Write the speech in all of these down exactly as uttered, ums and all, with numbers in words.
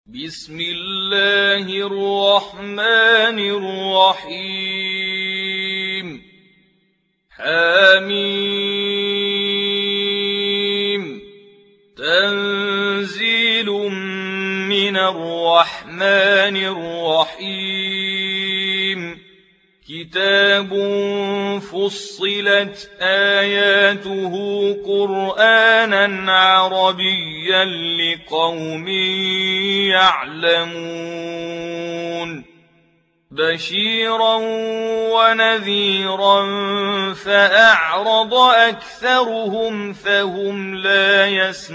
بسم الله الرحمن الرحيم حميم تنزيل من الرحمن الرحيم كتاب فصلت آياته قرآنا عربيا لقوم يعلمون بشيرا ونذيرا فأعرض أكثرهم فهم لا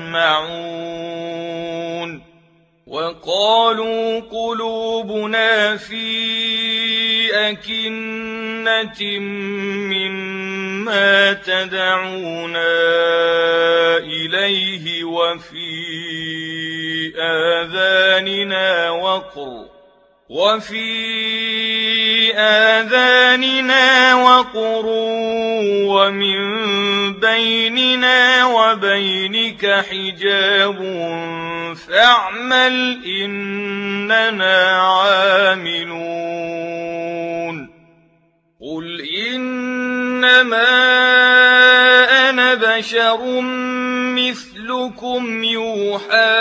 يسمعون وقالوا قلوبنا في أكنة مما تدعونا إليه وفي آذاننا وقر وفي آذاننا وقر ومن بيننا وبينك حجاب فاعمل إننا عاملون قل إنما أنا بشر مثلكم يوحى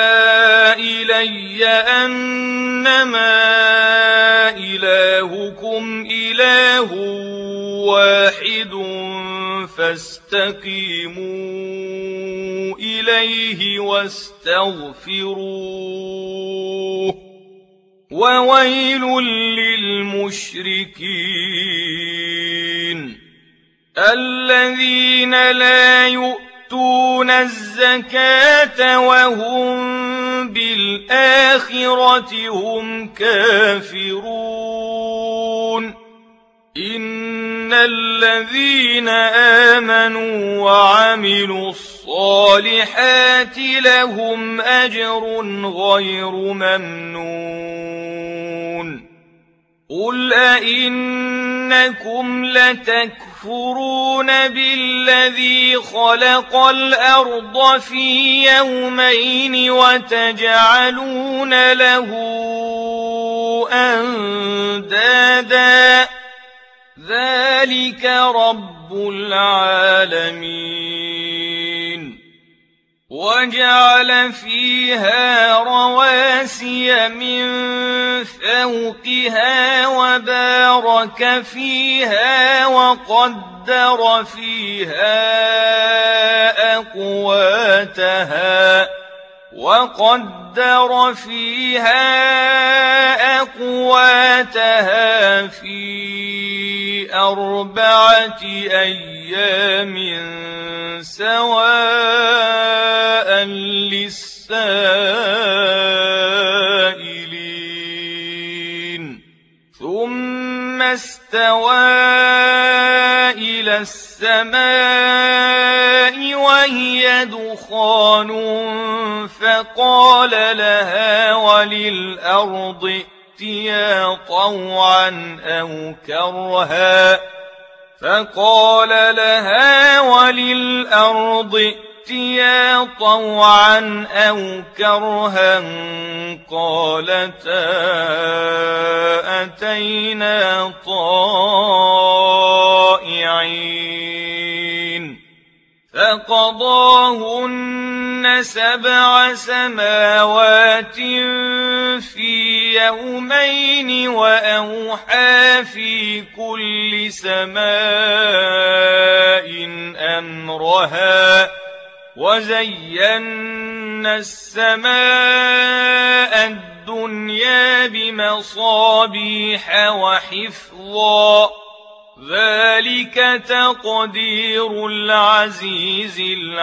إلي أنما إلهكم إله واحد فاستقيموا إليه واستغفروه وويل للمشركين الذين لا يؤتون الزكاة وهم بالآخرة هم كافرون إن الذين آمنوا وعملوا الصالحات لهم أجر غير ممنون قل أئنكم لتكفرون بالذي خلق الأرض في يومين وتجعلون له أندادا ذلك رب العالمين وجعل فيها رواسي من فوقها وبارك فيها وقدر فيها أقواتها وقدر فيها أقواتها في أربعة أيام سواء للسائلين ثم استوى إلى السماء وهي دخان فقال لها وللأرض ائتيا طوعا أو كرها فقال لها وللأرض ائتيا طوعا أو كرها قالتا أتينا طائعين فقضاهن سبع سماوات في يومين وأوحى في كل سماء أمرها وزينا السماء الدنيا بمصابيح وحفظا ذلك تقدير العزيز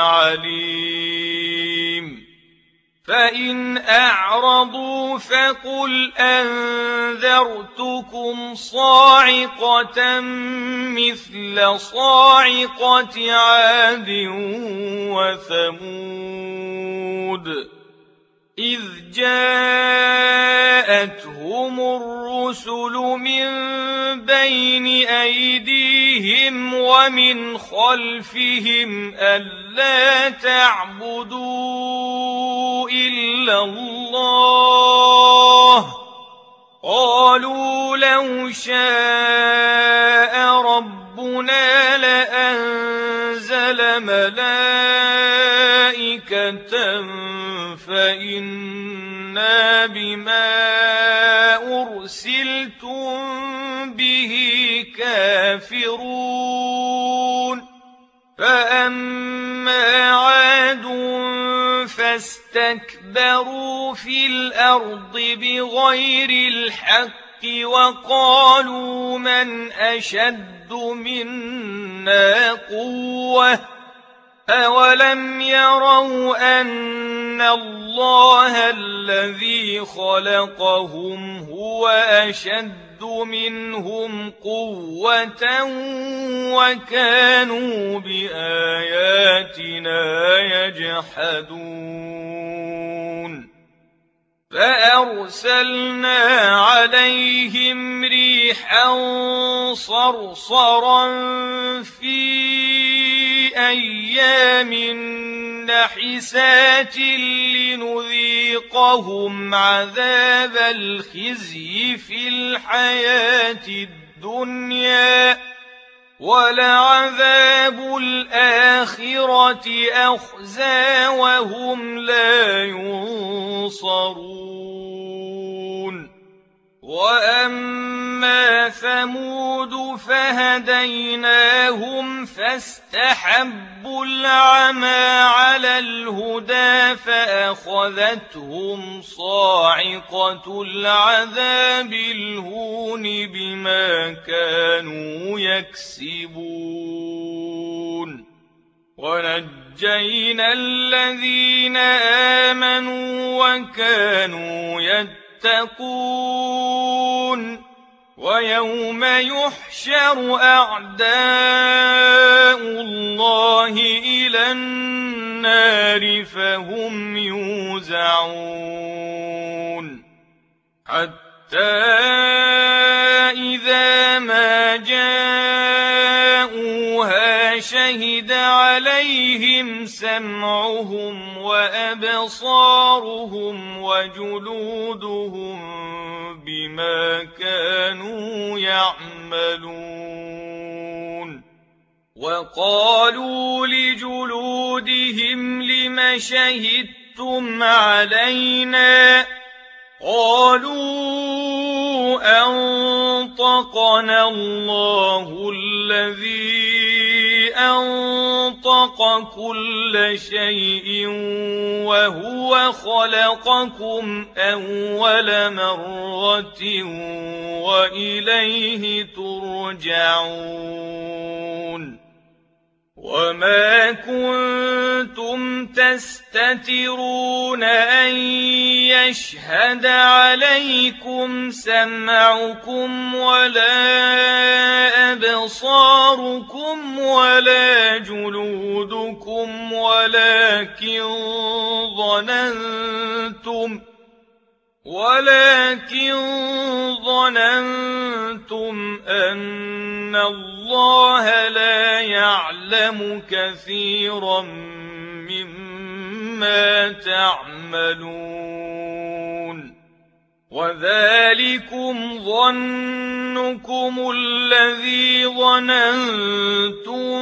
العليم فإن أعرضوا فقل أنذرتكم صاعقة مثل صاعقة عاد وثمود إذ جاءتهم الرسل من بين أيديهم ومن خلفهم ألا تعبدوا إلا الله لو شاء ربنا لأنزل ملائكة فإنا بما أرسلتم به كافرون فأما عاد فاستكبروا في الأرض بغير الحق وقالوا من أشد منا قوة أولم يروا أن الله الذي خلقهم هو أشد منهم قوة وكانوا بآياتنا يجحدون فأرسلنا عليهم ريحا صرصرا في أيام نحسات لنذيقهم عذاب الخزي في الحياة الدنيا ولعذاب الآخرة أخزى وهم لا ينصرون وأما ثمود فهديناهم فاستحبوا العمى على الهدى فأخذتهم صاعقة العذاب الهون بما كانوا يكسبون ونجينا الذين آمنوا وكانوا يتقون يتقون ويوم يحشر أعداء الله إلى النار فهم يوزعون حتى إذا ما جاءوها شهد عليهم سمعهم وأبصارهم وجلودهم بما كانوا يعملون وقالوا لجلودهم لم شهدتم علينا قالوا أنطقنا الله الذي أنطق كل شيء وهو خلقكم أول مرة وإليه ترجعون وما كنتم تستترون أن يشهد عليكم سمعكم ولا أبصاركم ولا جلودكم ولكن ظننتم ولكن ظننتم أن الله لا يعلم كثيرا مما تعملون وذلكم ظنكم الذي ظننتم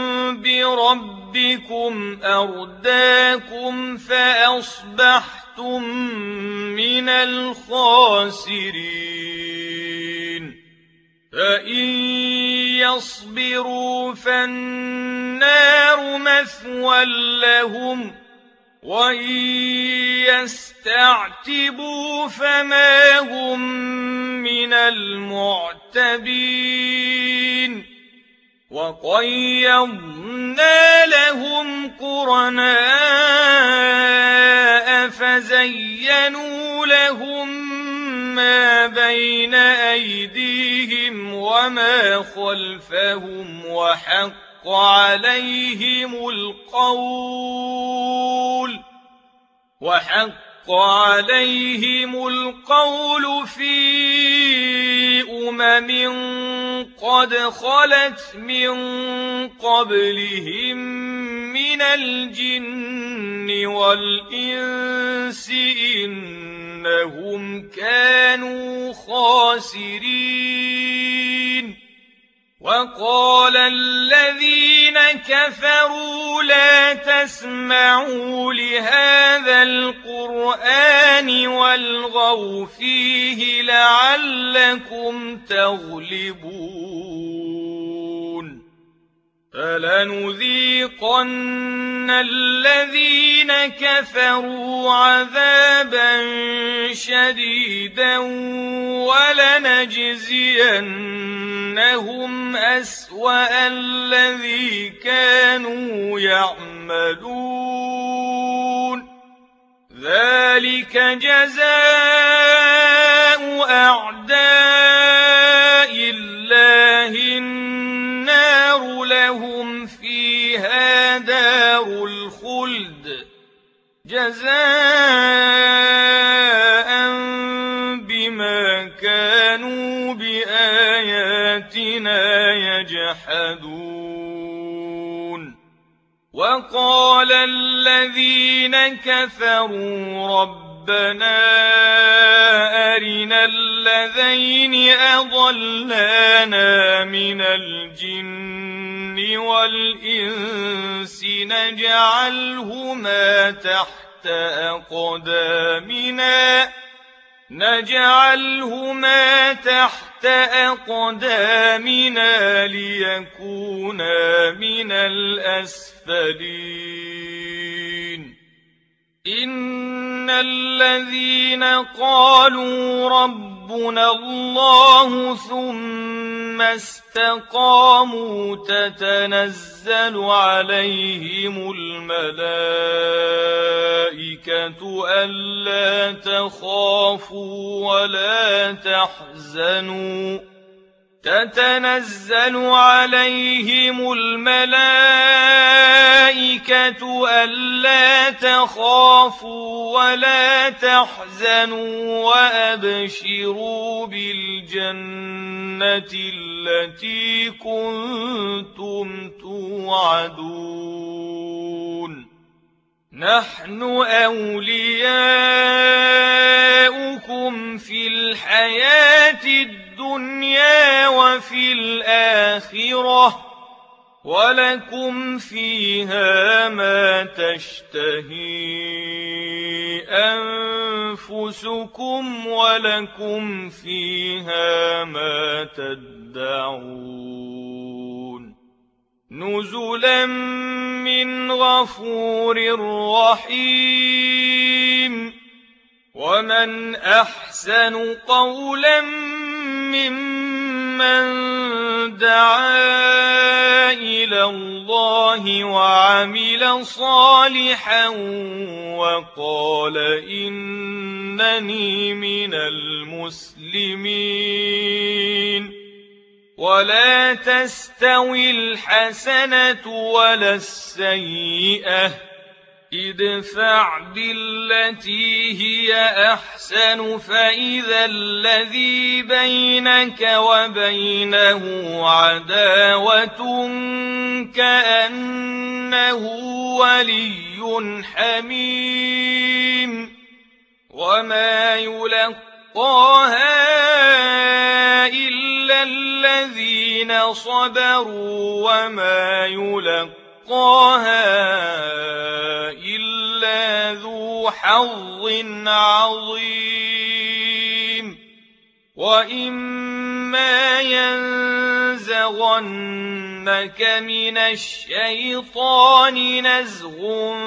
بربكم أرداكم فأصبحتم من الخاسرين فإن يصبروا فالنار مثوى لهم وإن يستعتبوا فما هم من المعتبين وقيضنا لهم قرناء فزينوا لهم ما بين أيديهم وما خلفهم وحق عليهم القول وحق عليهم القول في أمم قد خلت من قبلهم من الجن والإنس إنهم إنهم كانوا خاسرين وقال الذين كفروا لا تسمعوا لهذا القرآن والغوا فيه لعلكم تغلبون فلنذيقن الذين كفروا عذابا شديدا ولنجزينهم أسوأ الذي كانوا يعملون ذلك جزاء أعداء الله النار لهم فيها دار الخلد جزاء بما كانوا بآياتنا يجحدون وقال الذين كفروا ربنا أرنا الذين أضلانا من الجن والإنس نجعلهما تحت أقدامنا نجعلهما تحت أقدامنا ليكونا من الأسفلين إن الذين قالوا ربنا الله ثم استقاموا تتنزل عليهم الملائكة ألا تخافوا ولا تحزنوا تتنزل عليهم الملائكة ألا تخافوا ولا تحزنوا وأبشروا بالجنة التي كنتم توعدون نحن أولياؤكم في الحياة الدنيا وفي الآخرة ولكم فيها ما تشتهي أنفسكم ولكم فيها ما تدعون نزلا من غفور رحيم ومن أحسن قولا ممن دعا إلى الله وعمل صالحا وقال إنني من المسلمين ولا تستوي الحسنة ولا السيئة ادفع بالتي هي أحسن فإذا الذي بينك وبينه عداوة كأنه ولي حميم وما يلقاها إلا الذين صبروا وما يلقاها إلا ذو حظ عظيم وإما ينزغنك من الشيطان نزغ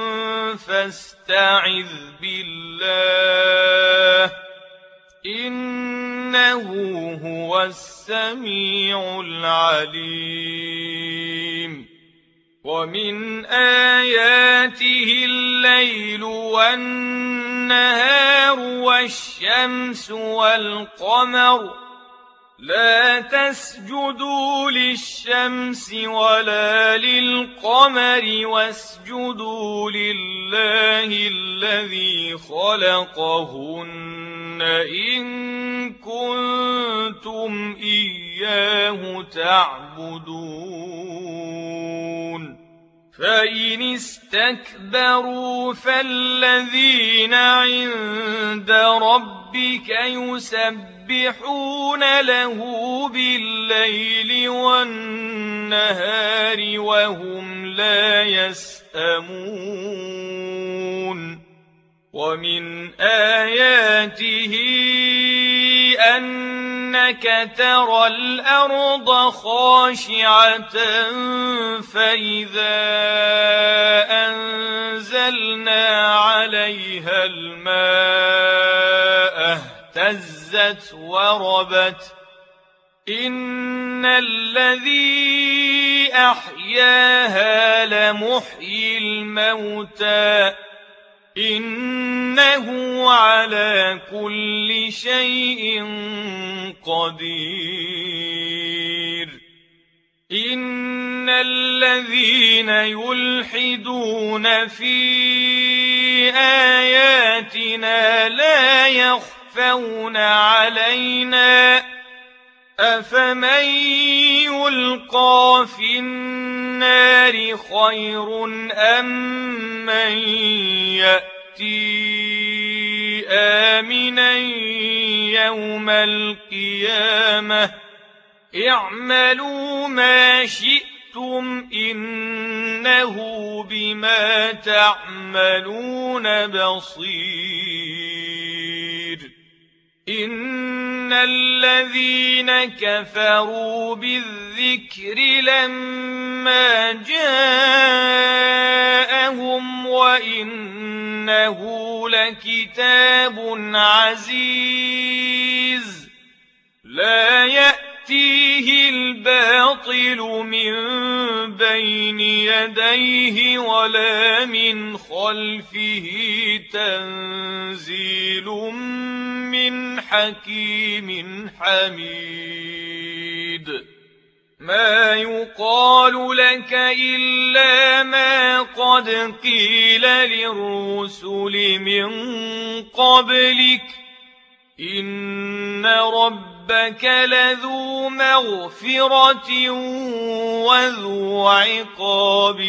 فاستعذ بالله إنه هو السميع العليم ومن آياته الليل والنهار والشمس والقمر لا تسجدوا للشمس ولا للقمر واسجدوا لله الذي خلقهن إن كنتم إياه تعبدون فإن استكبروا فالذين عند ربك يسبحون له بالليل والنهار وهم لا يسأمون ومن آياته أنك ترى الأرض خاشعة فإذا أنزلنا عليها الماء اهتزت وربت إن الذي أحياها لمحيي الموتى إنه على كل شيء قدير إن الذين يلحدون في آياتنا لا يخفون علينا أفمن يلقى في النار خير أم من يأتي آمنا يوم القيامة اعملوا ما شئتم إنه بما تعملون بصير إن الذين كفروا بالذكر لما جاءهم وإنه لكتاب عزيز لا يأتيه الباطل من بين يديه ولا من خلفه تنزيل من حكيم حميد ما يقال لك إلا ما قد قيل للرسل من قبلك إن ربك لذو مغفرة وذو عقاب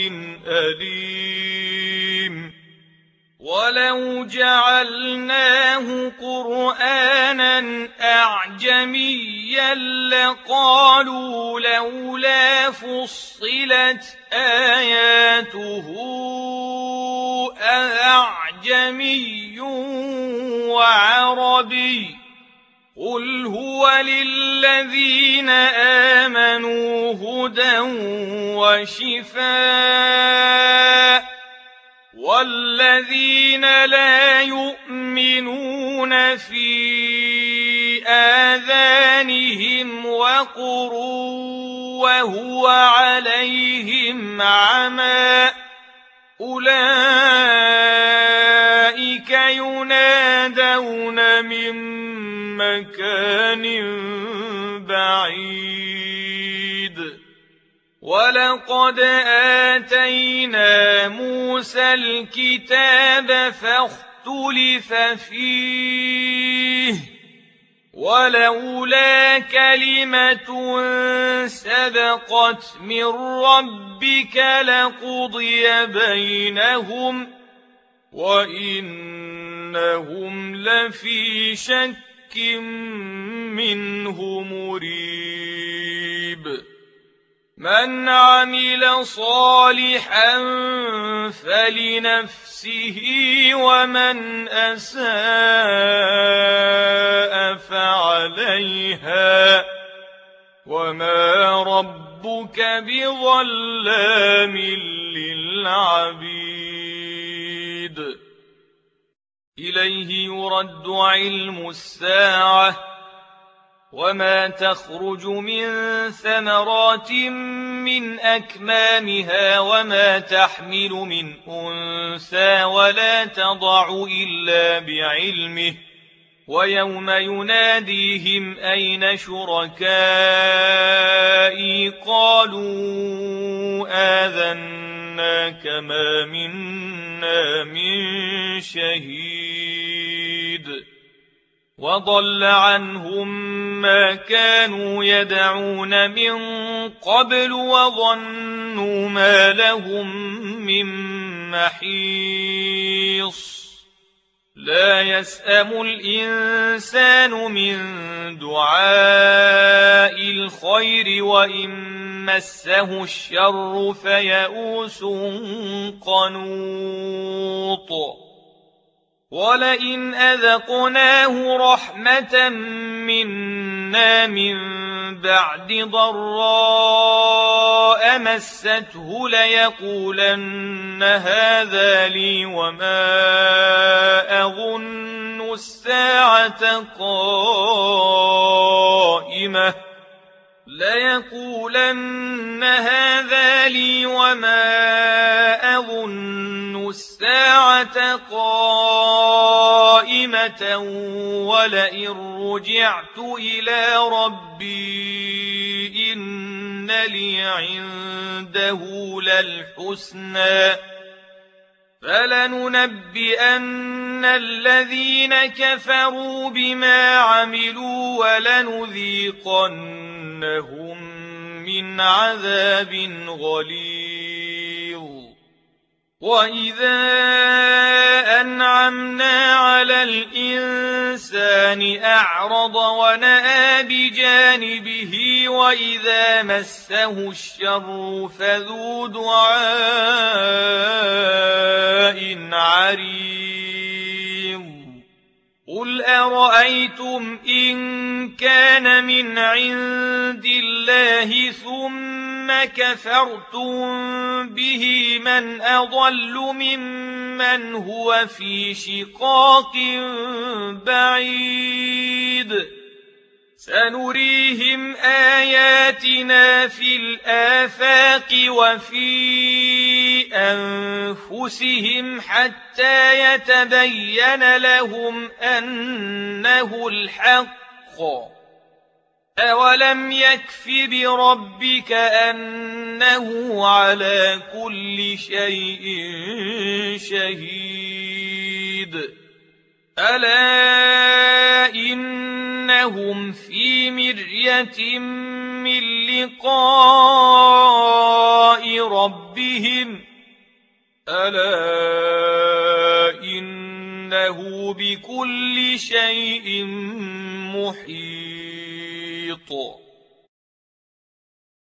أليم ولو جعلناه قرآنا أعجميا لقالوا لولا فصلت آياته أأعجمي وعربي قل هو للذين آمنوا هدى وشفاء والذين لا يؤمنون في آذانهم وقر وهو عليهم عمى أولئك ينادون من مكان بعيد ولقد آتينا موسى الكتاب فاختلف فيه ولولا كلمة سبقت من ربك لقضي بينهم وإنهم لفي شك منه مريب من عمل صالحا فلنفسه ومن أساء فعليها وما ربك بظلام للعبيد إليه يرد علم الساعة وما تخرج من ثمرات من أكمامها وما تحمل من أنثى ولا تضع إلا بعلمه ويوم يناديهم أين شركائي قالوا آذناك ما منا من شهيد وضل عنهم ما كانوا يدعون من قبل وظنوا ما لهم من محيص لا يسأم الإنسان من دعاء الخير وإن مسه الشر فيئوس قنوط ولئن أذقناه رحمة منا من بعد ضراء مسته ليقولن هذا لي وما أظن الساعة قائمة ليقولن هذا لي وما أظن الساعة قائمة ولئن رجعت إلى ربي إن لي عنده للحسنى فلننبئن الذين كفروا بما عملوا ولنذيقنهم من عذاب غليظ وإذا أنعمنا على الإنسان أعرض ونأى بجانبه وإذا مسه الشر فذو دعاء عريض قل أرأيتم إن كان من عند الله ثم كفرتم به من أضل ممن هو في شقاق بعيد سنريهم آياتنا في الآفاق وفي أنفسهم حتى يتبين لهم أنه الحق أولم يكف بربك أنه على كل شيء شهيد ألا إنهم في مرية من لقاء ربهم ألا إنه بكل شيء محيط